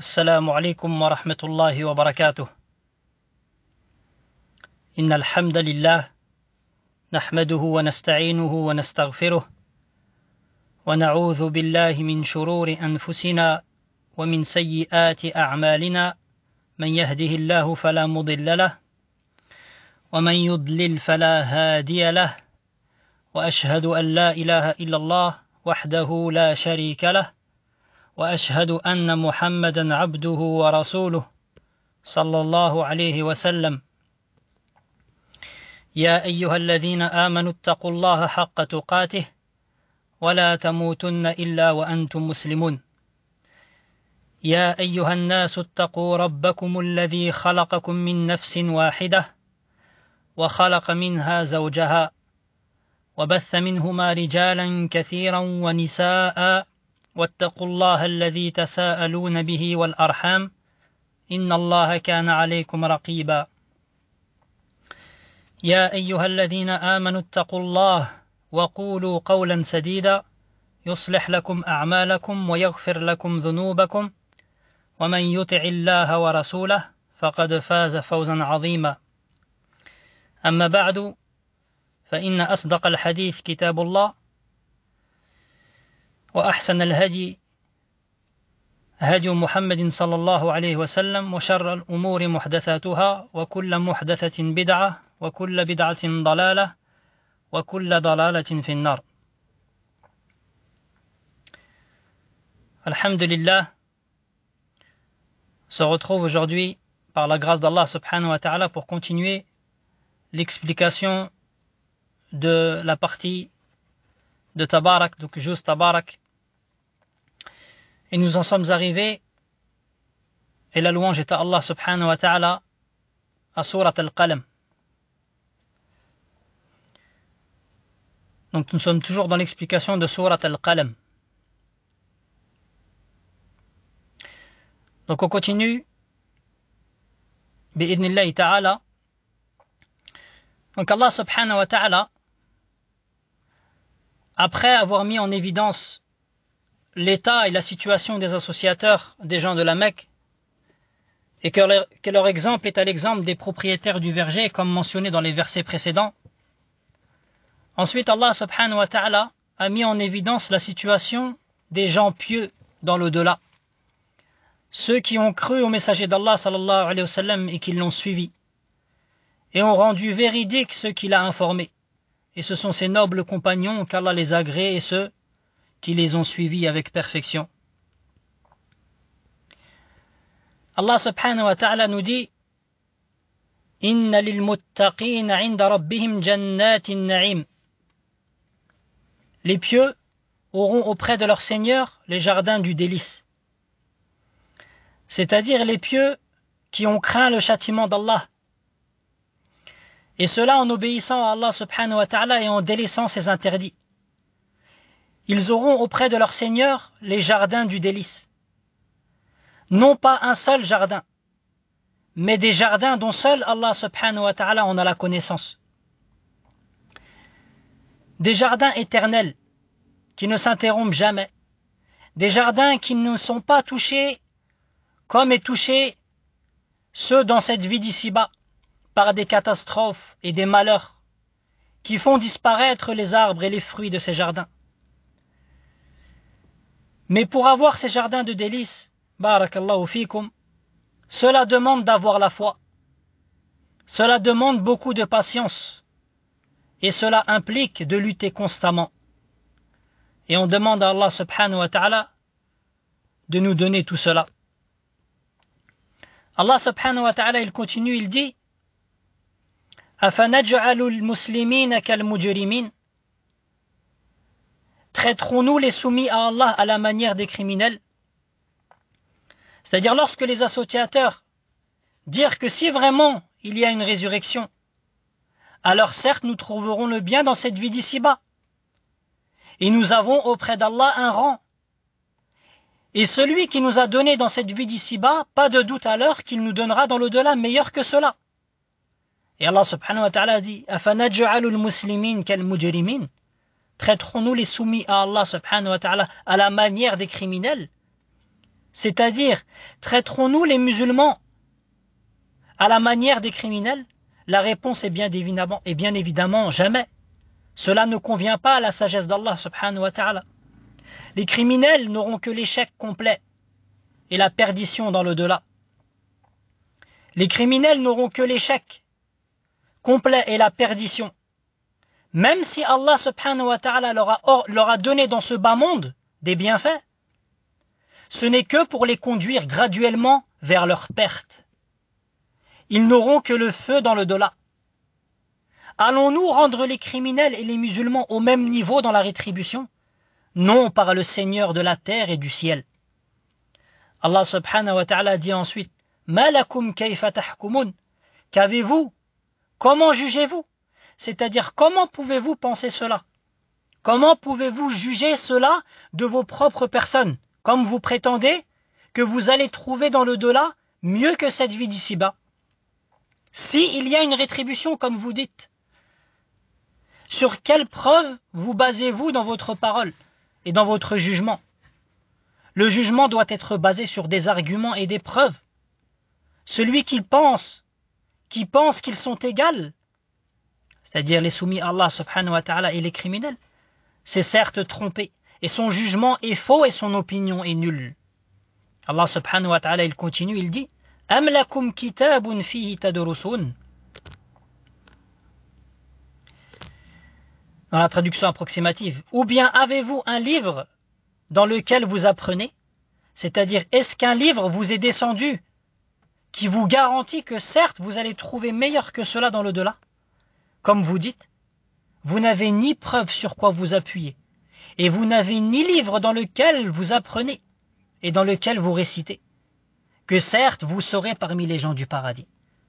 السلام عليكم ورحمة الله وبركاته. إن الحمد لله نحمده ونستعينه ونستغفره ونعوذ بالله من شرور أنفسنا ومن سيئات أعمالنا، من يهده الله فلا مضل له ومن يضلل فلا هادي له، وأشهد أن لا إله إلا الله وحده لا شريك له، وأشهد أن محمدا عبده ورسوله صلى الله عليه وسلم. يا أيها الذين آمنوا اتقوا الله حق تقاته ولا تموتن إلا وأنتم مسلمون. يا أيها الناس اتقوا ربكم الذي خلقكم من نفس واحدة وخلق منها زوجها وبث منهما رجالا كثيرا ونساء، واتقوا الله الذي تساءلون به والأرحام إن الله كان عليكم رقيبا. يا أيها الذين آمنوا اتقوا الله وقولوا قولا سديدا يصلح لكم أعمالكم ويغفر لكم ذنوبكم، ومن يطع الله ورسوله فقد فاز فوزا عظيما. أما بعد، فإن أصدق الحديث كتاب الله، وأحسن الهدي هدي محمد صلى الله عليه وسلم، وشر الأمور محدثاتها، وكل محدثة بدعة، وكل بدعة ضلالة، وكل ضلالة في النار. Alhamdulillah, on se retrouve aujourd'hui par la grâce d'Allah subhanahu wa ta'ala pour continuer l'explication de la partie de Tabarak, donc juste Tabarak. Et nous en sommes arrivés, et la louange est à Allah subhanahu wa ta'ala, à Surat Al-Qalam. Donc nous sommes toujours dans l'explication de Surat Al-Qalam. Donc on continue, bi'idhnillahi ta'ala. Donc Allah subhanahu wa ta'ala, après avoir mis en évidence l'état et la situation des associateurs des gens de la Mecque, et que leur exemple est à l'exemple des propriétaires du verger, comme mentionné dans les versets précédents. Ensuite, Allah subhanahu wa ta'ala a mis en évidence la situation des gens pieux dans l'au-delà, ceux qui ont cru au messager d'Allah sallallahu alayhi wa sallam et qui l'ont suivi, et ont rendu véridique ce qu'il a informé. Et ce sont ces nobles compagnons qu'Allah les agrée et ceux qui les ont suivis avec perfection. Allah subhanahu wa ta'ala nous dit: Inna lil muttaqina 'inda rabbihim jannatin na'im. Les pieux auront auprès de leur Seigneur les jardins du délice. C'est-à-dire les pieux qui ont craint le châtiment d'Allah. Et cela en obéissant à Allah subhanahu wa ta'ala et en délaissant ses interdits. Ils auront auprès de leur Seigneur les jardins du délice. Non pas un seul jardin, mais des jardins dont seul Allah subhanahu wa ta'ala en a la connaissance. Des jardins éternels qui ne s'interrompent jamais. Des jardins qui ne sont pas touchés comme est touché ceux dans cette vie d'ici-bas par des catastrophes et des malheurs qui font disparaître les arbres et les fruits de ces jardins. Mais pour avoir ces jardins de délices, barakallahu fikum, cela demande d'avoir la foi. Cela demande beaucoup de patience. Et cela implique de lutter constamment. Et on demande à Allah subhanahu wa ta'ala de nous donner tout cela. Allah subhanahu wa ta'ala, il continue, il dit: أَفَنَجْعَلُ الْمُسْلِمِينَ كَالْمُجْرِمِينَ. Traiterons-nous les soumis à Allah à la manière des criminels? C'est-à-dire lorsque les associateurs dirent que si vraiment il y a une résurrection, alors certes nous trouverons le bien dans cette vie d'ici-bas. Et nous avons auprès d'Allah un rang. Et celui qui nous a donné dans cette vie d'ici-bas, pas de doute alors qu'il nous donnera dans l'au-delà meilleur que cela. Et Allah subhanahu wa ta'ala dit: أَفَنَجْعَلُ الْمُسْلِمِينَ كَالْمُجْرِمِينَ. Traiterons-nous les soumis à Allah subhanahu wa ta'ala à la manière des criminels? C'est-à-dire, traiterons-nous les musulmans à la manière des criminels? La réponse est bien évidemment jamais. Cela ne convient pas à la sagesse d'Allah subhanahu wa ta'ala. Les criminels n'auront que l'échec complet et la perdition dans l'au-delà. Les criminels n'auront que l'échec complet et la perdition. Même si Allah subhanahu wa ta'ala leur a donné dans ce bas monde des bienfaits, ce n'est que pour les conduire graduellement vers leur perte. Ils n'auront que le feu dans l'au-delà. Allons-nous rendre les criminels et les musulmans au même niveau dans la rétribution? Non, par le Seigneur de la terre et du ciel. Allah subhanahu wa ta'ala dit ensuite: Ma lakum kayfa tahkumun? Qu'avez-vous? Comment jugez-vous? C'est-à-dire, comment pouvez-vous penser cela? Comment pouvez-vous juger cela de vos propres personnes, comme vous prétendez que vous allez trouver dans l'au-delà mieux que cette vie d'ici-bas? Si il y a une rétribution, comme vous dites, sur quelle preuve vous basez-vous dans votre parole et dans votre jugement? Le jugement doit être basé sur des arguments et des preuves. Celui qui pense qu'ils sont égaux, c'est-à-dire les soumis à Allah subhanahu wa ta'ala et les criminels, c'est certes trompé, et son jugement est faux et son opinion est nulle. Allah subhanahu wa ta'ala, il continue, il dit: Am lakum kitabun fihi tadrusun. Dans la traduction approximative, ou bien avez-vous un livre dans lequel vous apprenez? C'est-à-dire, est-ce qu'un livre vous est descendu qui vous garantit que certes vous allez trouver meilleur que cela dans l'au-delà? Comme vous dites, vous n'avez ni preuve sur quoi vous appuyer, et vous n'avez ni livre dans lequel vous apprenez et dans lequel vous récitez, que certes vous serez parmi les gens du paradis.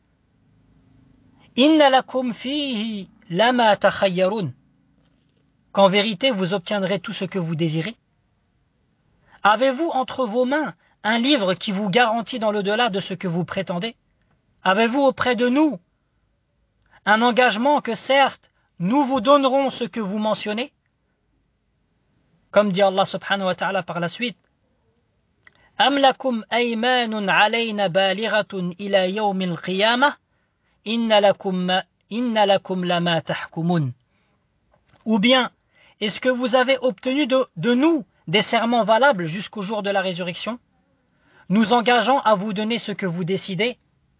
Inna lakum fihi lama takhayyarun. Qu'en vérité vous obtiendrez tout ce que vous désirez. Avez-vous entre vos mains un livre qui vous garantit dans l'au-delà de ce que vous prétendez? Avez-vous auprès de nous un engagement que certes nous vous donnerons ce que vous mentionnez? Comme dit Allah subhanahu wa ta'ala par la suite: Am lakum aymanun alayna balighatun ila yawmil qiyamah inna lakum lama tahkumun. Ou bien, est-ce que vous avez obtenu de nous des serments valables jusqu'au jour de la résurrection, nous engageant à vous donner ce que vous décidez?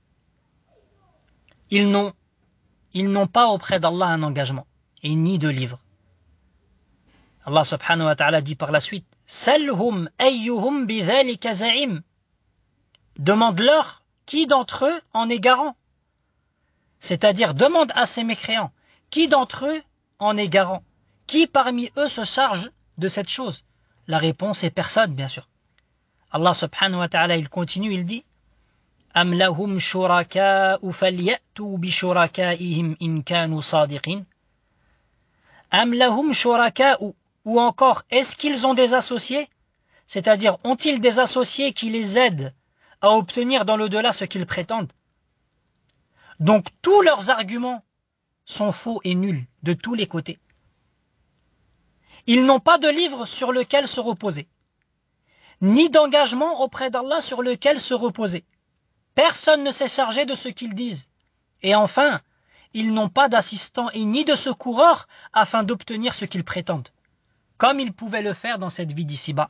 Ils n'ont pas auprès d'Allah un engagement, et ni de livre. Allah subhanahu wa ta'ala dit par la suite: Salhum ayyuhum bidhalika za'im. Demande-leur qui d'entre eux en est garant. C'est-à-dire, demande à ces mécréants, qui d'entre eux en est garant? Qui parmi eux se charge de cette chose? La réponse est personne, bien sûr. Allah subhanahu wa ta'ala, il continue, il dit: Am lahum shuraka'u falyatu bi shurakaihim in kanu sadiqin. Am lahum shuraka'u, ou encore, est-ce qu'ils ont des associés? C'est-à-dire, ont-ils des associés qui les aident à obtenir dans l'au-delà ce qu'ils prétendent? Donc, tous leurs arguments sont faux et nuls, de tous les côtés. Ils n'ont pas de livre sur lequel se reposer, ni d'engagement auprès d'Allah sur lequel se reposer. Personne ne s'est chargé de ce qu'ils disent. Et enfin, ils n'ont pas d'assistant et ni de secoureur afin d'obtenir ce qu'ils prétendent, comme ils pouvaient le faire dans cette vie d'ici-bas.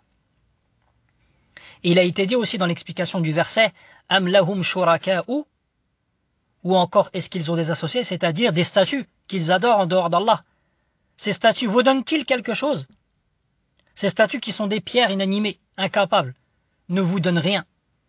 Il a été dit aussi dans l'explication du verset: Am lahum shuraka'u, ou encore est-ce qu'ils ont des associés, c'est-à-dire des statues qu'ils adorent en dehors d'Allah. Ces statues vous donnent-ils quelque chose? Ces statues qui sont des pierres inanimées, incapables, ne vous donnent rien.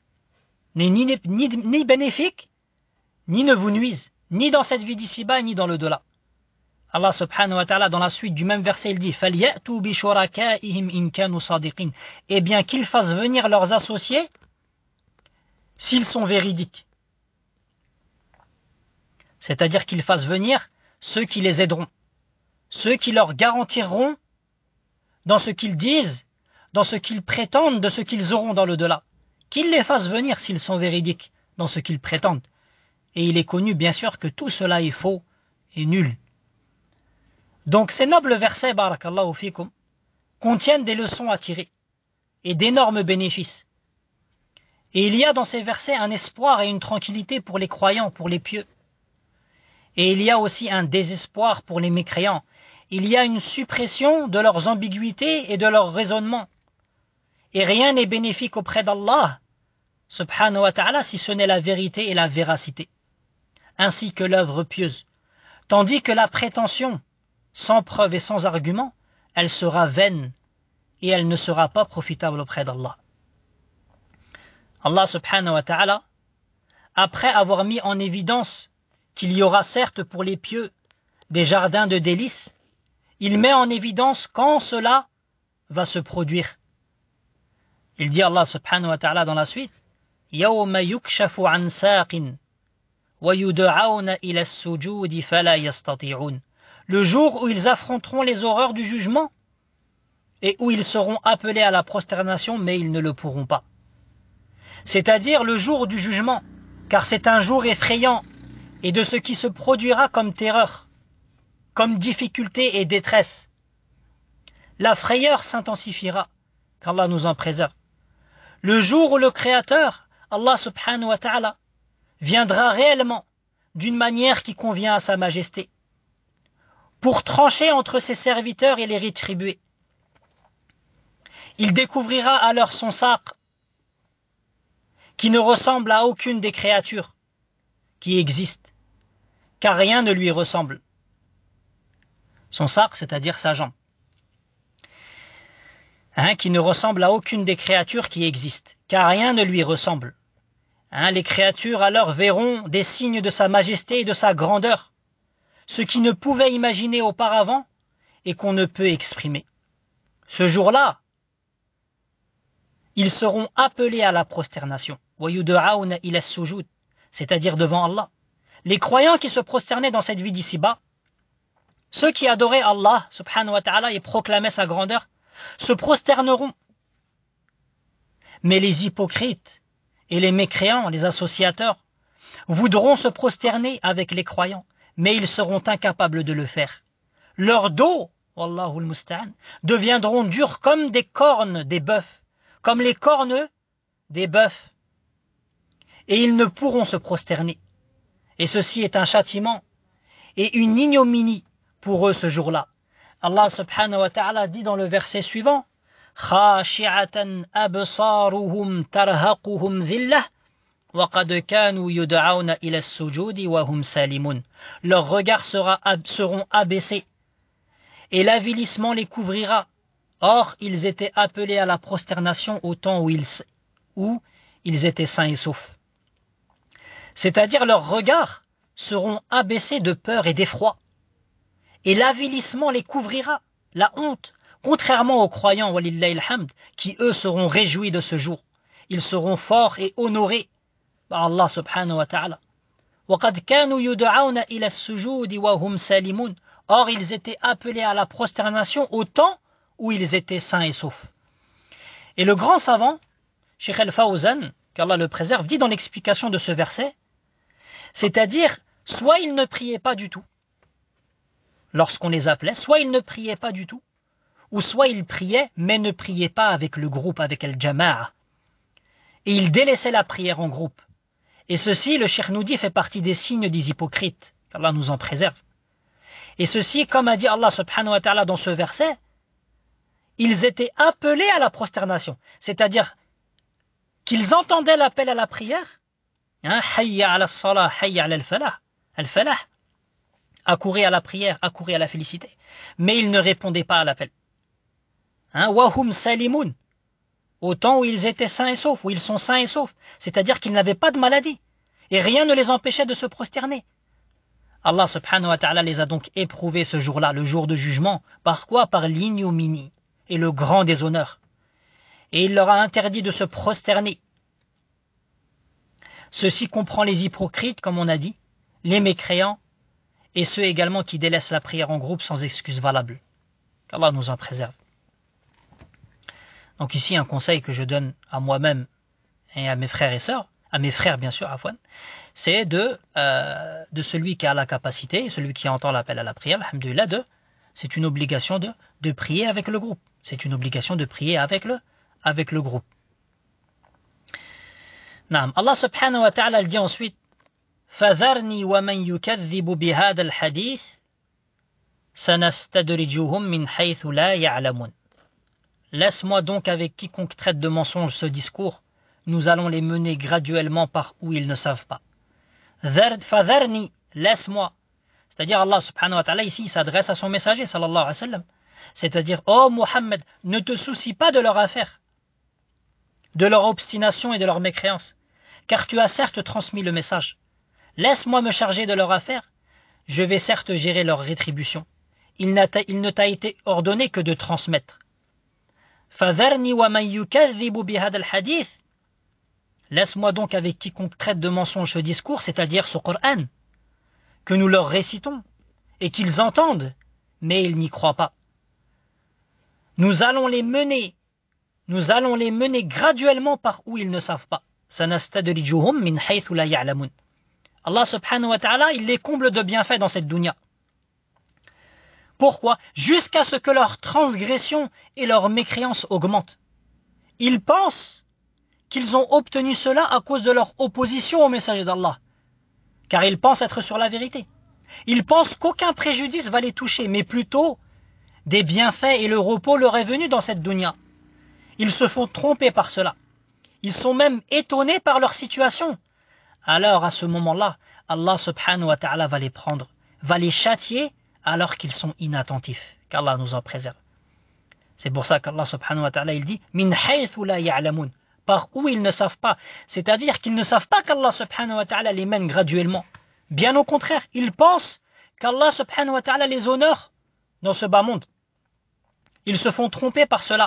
Ni bénéfiques, ni ne vous nuisent, ni dans cette vie d'ici-bas, ni dans l'au-delà. Allah subhanahu wa ta'ala, dans la suite du même verset, il dit: Falyatu bi shurakaihim in kanu sadiqin. Eh bien, qu'ils fassent venir leurs associés s'ils sont véridiques. C'est-à-dire qu'ils fassent venir ceux qui les aideront, ceux qui leur garantiront dans ce qu'ils disent, dans ce qu'ils prétendent, de ce qu'ils auront dans l'au-delà. Qu'ils les fassent venir s'ils sont véridiques dans ce qu'ils prétendent. Et il est connu bien sûr que tout cela est faux et nul. Donc ces nobles versets, barakallahu fikum, contiennent des leçons à tirer et d'énormes bénéfices. Et il y a dans ces versets un espoir et une tranquillité pour les croyants, pour les pieux. Et il y a aussi un désespoir pour les mécréants. Il y a une suppression de leurs ambiguïtés et de leurs raisonnements. Et rien n'est bénéfique auprès d'Allah, subhanahu wa ta'ala, si ce n'est la vérité et la véracité, ainsi que l'œuvre pieuse. Tandis que la prétention, sans preuve et sans argument, elle sera vaine et elle ne sera pas profitable auprès d'Allah. Allah subhanahu wa ta'ala, après avoir mis en évidence qu'il y aura certes pour les pieux des jardins de délices, il met en évidence quand cela va se produire. Il dit Allah subhanahu wa ta'ala dans la suite, يَوْمَ يُكْشَفُ عَنْ سَاقٍ وَيُدْعَوْنَ إِلَى السُّجُودِ فَلَا يَسْتَطِيعُونَ. Le jour où ils affronteront les horreurs du jugement et où ils seront appelés à la prosternation, mais ils ne le pourront pas. C'est-à-dire le jour du jugement, car c'est un jour effrayant et de ce qui se produira comme terreur, comme difficulté et détresse. La frayeur s'intensifiera, qu'Allah nous en préserve. Le jour où le Créateur, Allah subhanahu wa ta'ala, viendra réellement d'une manière qui convient à sa majesté, pour trancher entre ses serviteurs et les rétribuer. Il découvrira alors son sacre, qui ne ressemble à aucune des créatures qui existent, car rien ne lui ressemble. Son sacre, c'est-à-dire sa jambe. Qui ne ressemble à aucune des créatures qui existent, car rien ne lui ressemble. Les créatures alors verront des signes de sa majesté et de sa grandeur, ce qu'ils ne pouvaient imaginer auparavant et qu'on ne peut exprimer. Ce jour-là, ils seront appelés à la prosternation, c'est-à-dire devant Allah. Les croyants qui se prosternaient dans cette vie d'ici-bas, ceux qui adoraient Allah subhanahu wa ta'ala et proclamaient sa grandeur, se prosterneront. Mais les hypocrites et les mécréants, les associateurs, voudront se prosterner avec les croyants, mais ils seront incapables de le faire. Leurs dos, wallahu al-musta'an, deviendront durs comme des cornes des bœufs, comme les cornes des bœufs, et ils ne pourront se prosterner. Et ceci est un châtiment et une ignominie pour eux ce jour-là. Allah subhanahu wa ta'ala dit dans le verset suivant, خَاشِعَةً أَبْصَارُهُمْ تَرْهَقُهُمْ ذِلَّةٌ وَقَدْ كَانُوا يُدْعَوْنَ إِلَى السُّجُودِ وَهُمْ سَالِمُونَ. Leurs regards seront abaissés et l'avilissement les couvrira. Or, ils étaient appelés à la prosternation au temps où ils étaient sains et saufs. C'est-à-dire leurs regards seront abaissés de peur et d'effroi. Et l'avilissement les couvrira, la honte, contrairement aux croyants, walillahi alhamd, qui eux seront réjouis de ce jour. Ils seront forts et honorés par Allah subhanahu wa ta'ala. وَقَدْ كَانُوا يُدْعَوْنَ إِلَى السُّجُودِ وَهُمْ سَالِمُونَ. Or, ils étaient appelés à la prosternation au temps où ils étaient sains et saufs. Et le grand savant, Cheikh al-Fawzan, qu'Allah le préserve, dit dans l'explication de ce verset, c'est-à-dire, soit ils ne priaient pas du tout, lorsqu'on les appelait, soit ils ne priaient pas du tout, ou soit ils priaient, mais ne priaient pas avec le groupe, avec al-jama'a. Et ils délaissaient la prière en groupe. Et ceci, le cheikh nous dit, fait partie des signes des hypocrites, qu'Allah nous en préserve. Et ceci, comme a dit Allah subhanahu wa ta'ala dans ce verset, ils étaient appelés à la prosternation, c'est-à-dire qu'ils entendaient l'appel à la prière, hayya ala as-salah, hayya ala al-falah, al-falah, accourir à la prière, accourir à la félicité, mais ils ne répondaient pas à l'appel. Wahum salimoun, au temps où ils étaient sains et saufs, où ils sont sains et saufs, c'est-à-dire qu'ils n'avaient pas de maladie, et rien ne les empêchait de se prosterner. Allah subhanahu wa ta'ala les a donc éprouvés ce jour-là, le jour de jugement. Par quoi? Par l'ignominie et le grand déshonneur. Et il leur a interdit de se prosterner. Ceci comprend les hypocrites, comme on a dit, les mécréants, et ceux également qui délaissent la prière en groupe sans excuse valable. Qu'Allah nous en préserve. Donc ici, un conseil que je donne à moi-même et à mes frères et sœurs, à mes frères bien sûr, Afwan, c'est de celui qui a la capacité, celui qui entend l'appel à la prière, alhamdoulilah, c'est une obligation de prier avec le groupe. C'est une obligation de prier avec le groupe. Naam. Allah subhanahu wa ta'ala dit ensuite فَذَرْنِي وَمَنْ يُكَذِّبُ بِهَذَا الْحَدِيثِ سَنَسْتَدْرِجُهُمْ مِنْ حَيْثُ لَا يَعْلَمُونَ. Laisse-moi donc avec quiconque traite de mensonge ce discours, nous allons les mener graduellement par où ils ne savent pas. فَذَرْنِي, laisse-moi. C'est-à-dire Allah subhanahu wa ta'ala ici s'adresse à son messager sallallahu alayhi wa sallam. C'est-à-dire, oh Muhammad, ne te soucie pas de leur affaire, de leur obstination et de leur mécréance, car tu as certes transmis le message. Laisse-moi me charger de leur affaire, je vais certes gérer leur rétribution. Il ne t'a été ordonné que de transmettre. فَذَرْنِي وَمَنْ يُكَذِّبُ بِهَذَا الْحَدِيثِ. Laisse-moi donc avec quiconque traite de mensonge ce discours, c'est-à-dire ce Coran, que nous leur récitons, et qu'ils entendent, mais ils n'y croient pas. Nous allons les mener graduellement par où ils ne savent pas. سَنَسْتَدْرِجُهُمْ مِنْ حَيْثُ لَا يَعْلَمُونَ. Allah subhanahu wa ta'ala, il les comble de bienfaits dans cette dunya. Pourquoi? Jusqu'à ce que leur transgression et leur mécréance augmentent. Ils pensent qu'ils ont obtenu cela à cause de leur opposition au messager d'Allah, car ils pensent être sur la vérité. Ils pensent qu'aucun préjudice va les toucher, mais plutôt des bienfaits et le repos leur est venu dans cette dunya. Ils se font tromper par cela. Ils sont même étonnés par leur situation. Alors à ce moment-là, Allah subhanahu wa ta'ala va les prendre, va les châtier alors qu'ils sont inattentifs. Qu'Allah nous en préserve. C'est pour ça qu'Allah subhanahu wa ta'ala il dit min haythu la ya'lamun, par où ils ne savent pas. C'est-à-dire qu'ils ne savent pas qu'Allah subhanahu wa ta'ala les mène graduellement. Bien au contraire, ils pensent qu'Allah subhanahu wa ta'ala les honore dans ce bas monde. Ils se font tromper par cela.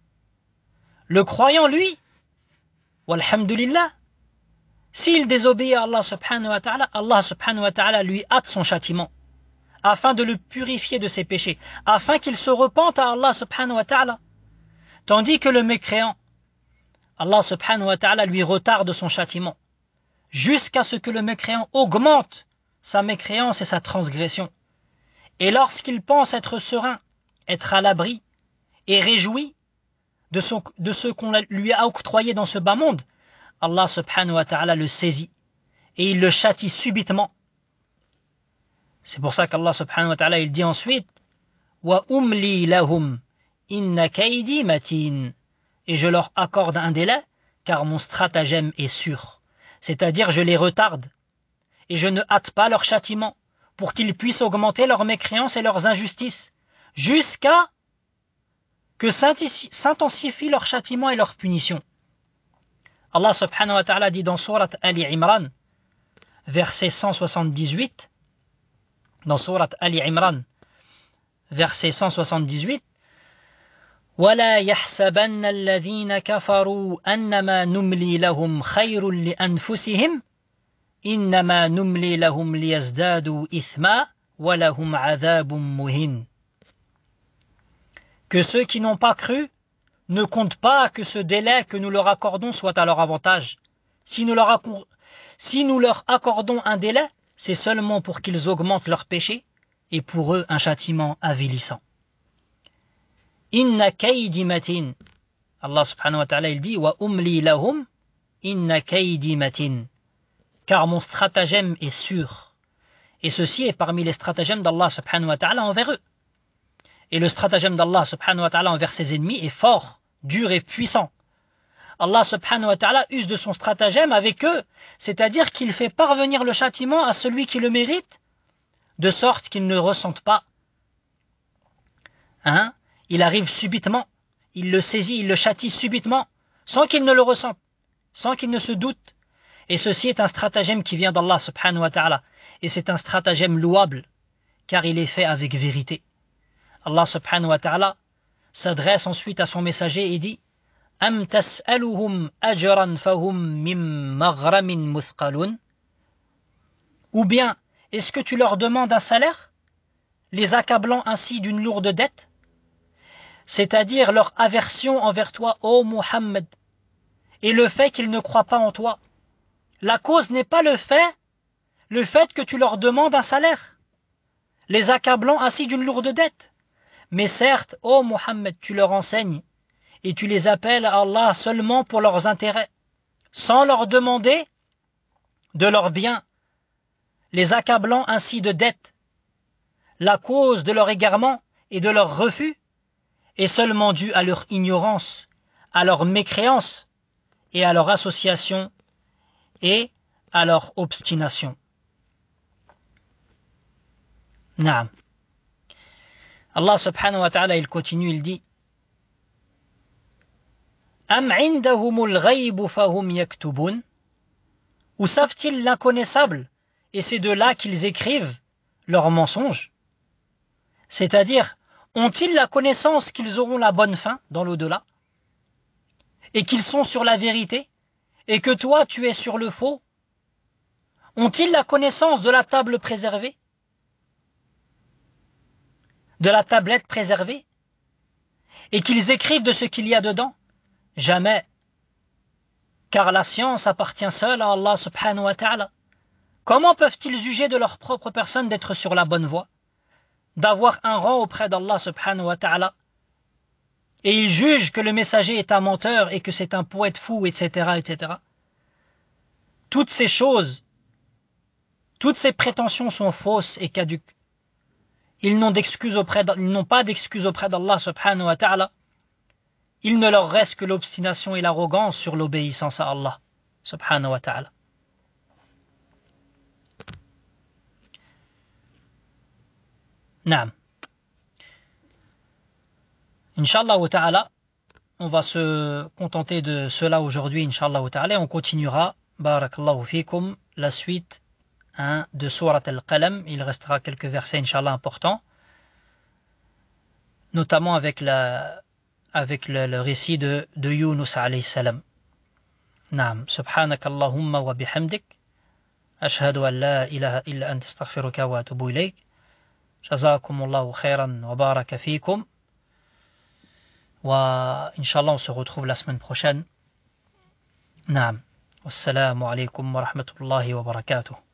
Le croyant, lui, walhamdulillah, s'il désobéit à Allah subhanahu wa ta'ala lui hâte son châtiment, afin de le purifier de ses péchés, afin qu'il se repente à Allah subhanahu wa ta'ala. Tandis que le mécréant, Allah subhanahu wa ta'ala lui retarde son châtiment, jusqu'à ce que le mécréant augmente sa mécréance et sa transgression. Et lorsqu'il pense être serein, être à l'abri, et réjoui de ce qu'on lui a octroyé dans ce bas monde, Allah subhanahu wa ta'ala le saisit et il le châtie subitement. C'est pour ça qu'Allah subhanahu wa ta'ala il dit ensuite wa umli lahum inna kaydi matin, et je leur accorde un délai car mon stratagème est sûr. C'est-à-dire je les retarde et je ne hâte pas leur châtiment pour qu'ils puissent augmenter leurs mécréances et leurs injustices jusqu'à que s'intensifie leur châtiment et leur punition. Allah subhanahu wa ta'ala dit dans Surat Ali Imran, verset 178, dans Surat Ali Imran, verset 178, وَلَا يَحْسَبَنَّ الَّذِينَ كَفَرُوا أَنَّمَا نُمْلِي لَهُمْ خَيْرٌ لِأَنفُسِهِمْ إِنَّمَا نُمْلِي لَهُمْ لِيَزْدَادُوا إِثْمًا وَلَهُمْ عَذَابٌ مُهِينٌ. Que ceux qui n'ont pas cru ne comptent pas que ce délai que nous leur accordons soit à leur avantage. Si nous leur accordons un délai, c'est seulement pour qu'ils augmentent leurs péchés et pour eux un châtiment avilissant. Inna kaydi matin. Allah subhanahu wa ta'ala il dit wa umli lahum inna kaydi matin. Car mon stratagème est sûr. Et ceci est parmi les stratagèmes d'Allah subhanahu wa ta'ala envers eux. Et le stratagème d'Allah subhanahu wa ta'ala envers ses ennemis est fort, dur et puissant. Allah subhanahu wa ta'ala use de son stratagème avec eux, c'est-à-dire qu'il fait parvenir le châtiment à celui qui le mérite, de sorte qu'il ne ressente pas. Il arrive subitement, il le saisit, il le châtie subitement, sans qu'il ne le ressente, sans qu'il ne se doute. Et ceci est un stratagème qui vient d'Allah subhanahu wa ta'ala, et c'est un stratagème louable, car il est fait avec vérité. Allah subhanahu wa ta'ala s'adresse ensuite à son messager et dit Am tas'aluhum ajran fahum mim maghramin muthqalun. Ou bien, est-ce que tu leur demandes un salaire, les accablant ainsi d'une lourde dette? C'est-à-dire leur aversion envers toi, ô Muhammad, et le fait qu'ils ne croient pas en toi. La cause n'est pas le fait que tu leur demandes un salaire, les accablant ainsi d'une lourde dette. Mais certes, ô Muhammad, tu leur enseignes et tu les appelles à Allah seulement pour leurs intérêts, sans leur demander de leurs biens, les accablant ainsi de dettes. La cause de leur égarement et de leur refus est seulement due à leur ignorance, à leur mécréance et à leur association et à leur obstination. Naam. Allah subhanahu wa ta'ala, il continue, il dit Am indahumul ghaybu fahum yaktubun. Ou savent-ils l'inconnaissable et c'est de là qu'ils écrivent leurs mensonges? C'est-à-dire, ont-ils la connaissance qu'ils auront la bonne fin dans l'au-delà et qu'ils sont sur la vérité et que toi tu es sur le faux? Ont-ils la connaissance de la table préservée, de la tablette préservée, et qu'ils écrivent de ce qu'il y a dedans? Jamais. Car la science appartient seule à Allah subhanahu wa ta'ala. Comment peuvent-ils juger de leur propre personne d'être sur la bonne voie, d'avoir un rang auprès d'Allah subhanahu wa ta'ala, et ils jugent que le messager est un menteur et que c'est un poète fou, etc., etc. Toutes ces choses, toutes ces prétentions sont fausses et caduques. Ils n'ont pas d'excuse auprès d'Allah subhanahu wa ta'ala. Il ne leur reste que l'obstination et l'arrogance sur l'obéissance à Allah subhanahu wa ta'ala. Naam. Inch'Allah ta'ala, on va se contenter de cela aujourd'hui, Inch'Allah ta'ala, et on continuera, barakallahu fikum, la suite de Surat al-Qalam. Il restera quelques versets, Inch'Allah, importants, notamment avec le récit de Yunus alayhi salam. Naam. Subhanakallahumma wa bihamdik. Ashhadu an la ilaha illa anta astaghfiruka wa atubu ilayk. Jazakumullahu khairan wa baraka fikum. Wa Inch'Allah, on se retrouve la semaine prochaine. Naam. Wassalamu alaykum wa rahmatullahi wa barakatuh.